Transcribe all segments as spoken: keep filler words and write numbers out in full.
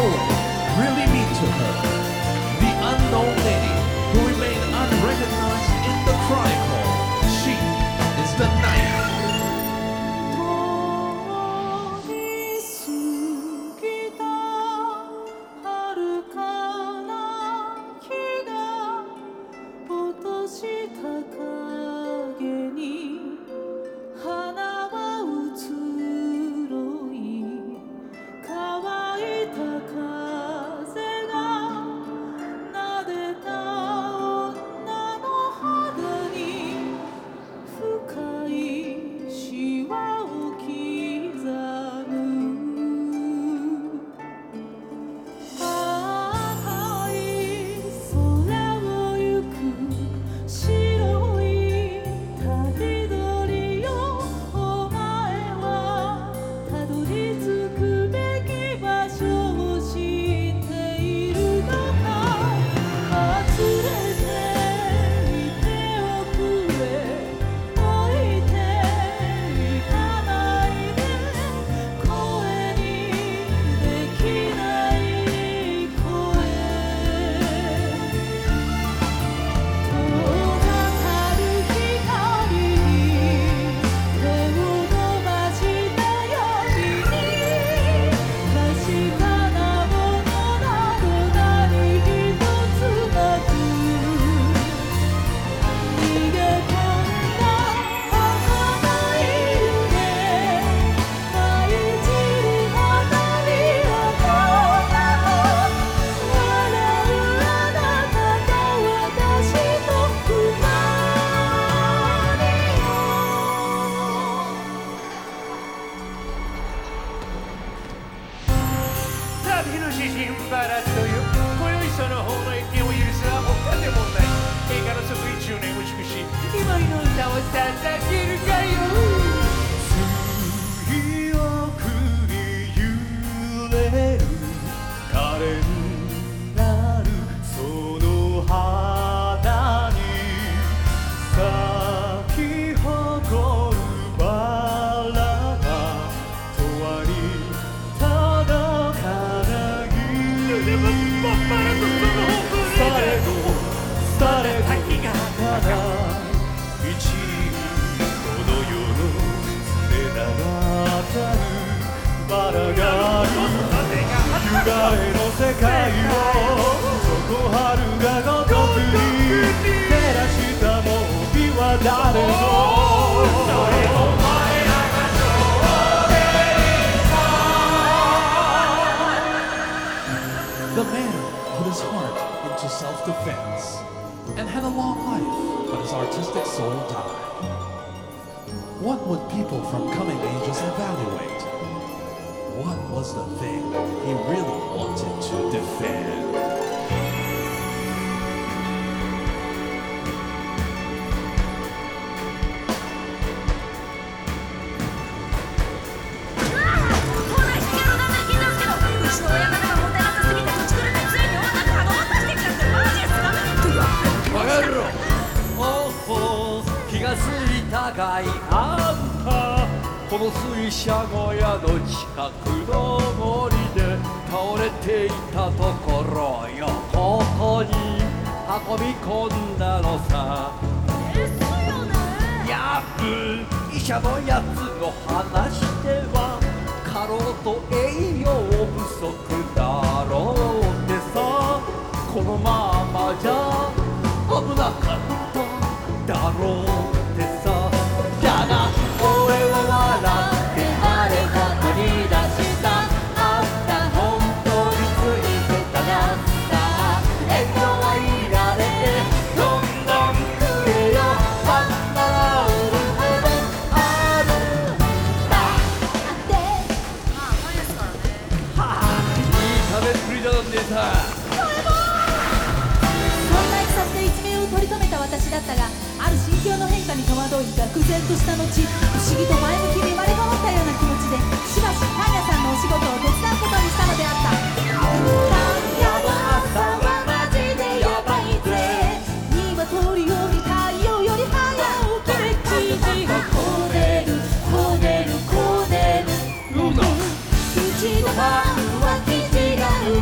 poet really mean to her? The unknown lady who remained unrecognized in the crime hall. She is the knife. The man put his heart into self-defense and had a long life, but his artistic soul died. What would people from coming ages evaluate? What was the thing he really wanted to defend? あんたこの水車小屋の近くの森で倒れていたところよここに運び込んだのさですよねやぶ医者のやつの話では過労と栄養不足だろうってさこのままじゃ危なかっただろうってさだが俺は笑って誰か取り出したあんた本当についてたなさ笑顔はいられてどんどんくれよまんまら売るほどあるんだでまあ甘いですからねはあいい食べっぷりだなんでさそんないきさつで一命を取り留めた私だったがある心境の変化に戸惑い愕然とした後不思議と前向きに生まれ変わったような気持ちでしばしパン屋さんのお仕事を手伝うことにしたのであったパン屋の朝はマジでヤバいぜ鶏より太陽より早起きで生地がこねるこねるこねるうちのパンは生地がう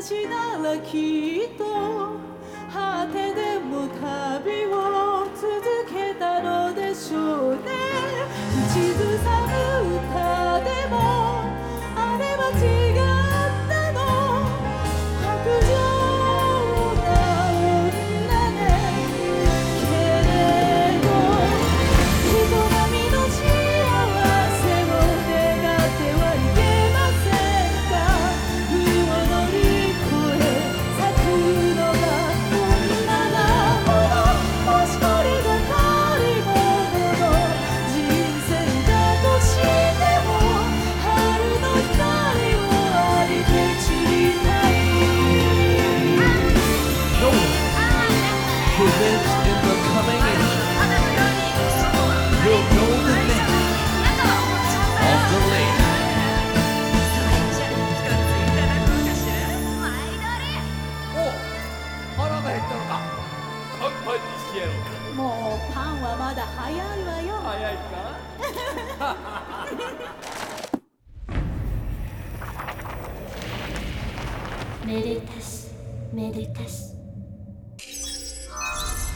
ちならきっと果てでも旅を続けたのでしょうね。口ずさむ歌でもあれは違ったの。白状な女ね。けれど人並みの幸せを願ってはいけませんか。冬を乗り越え咲くのが女なもの。もしこれが借り物の人生だとしても春の光を浴びて散りたい。 No one who lives in the coming ages will know the name of the lady. お腹が減ったのか。乾杯にしてやろうか。 もうパンはまだ早いわよ。 早いか。 めでたしめでたし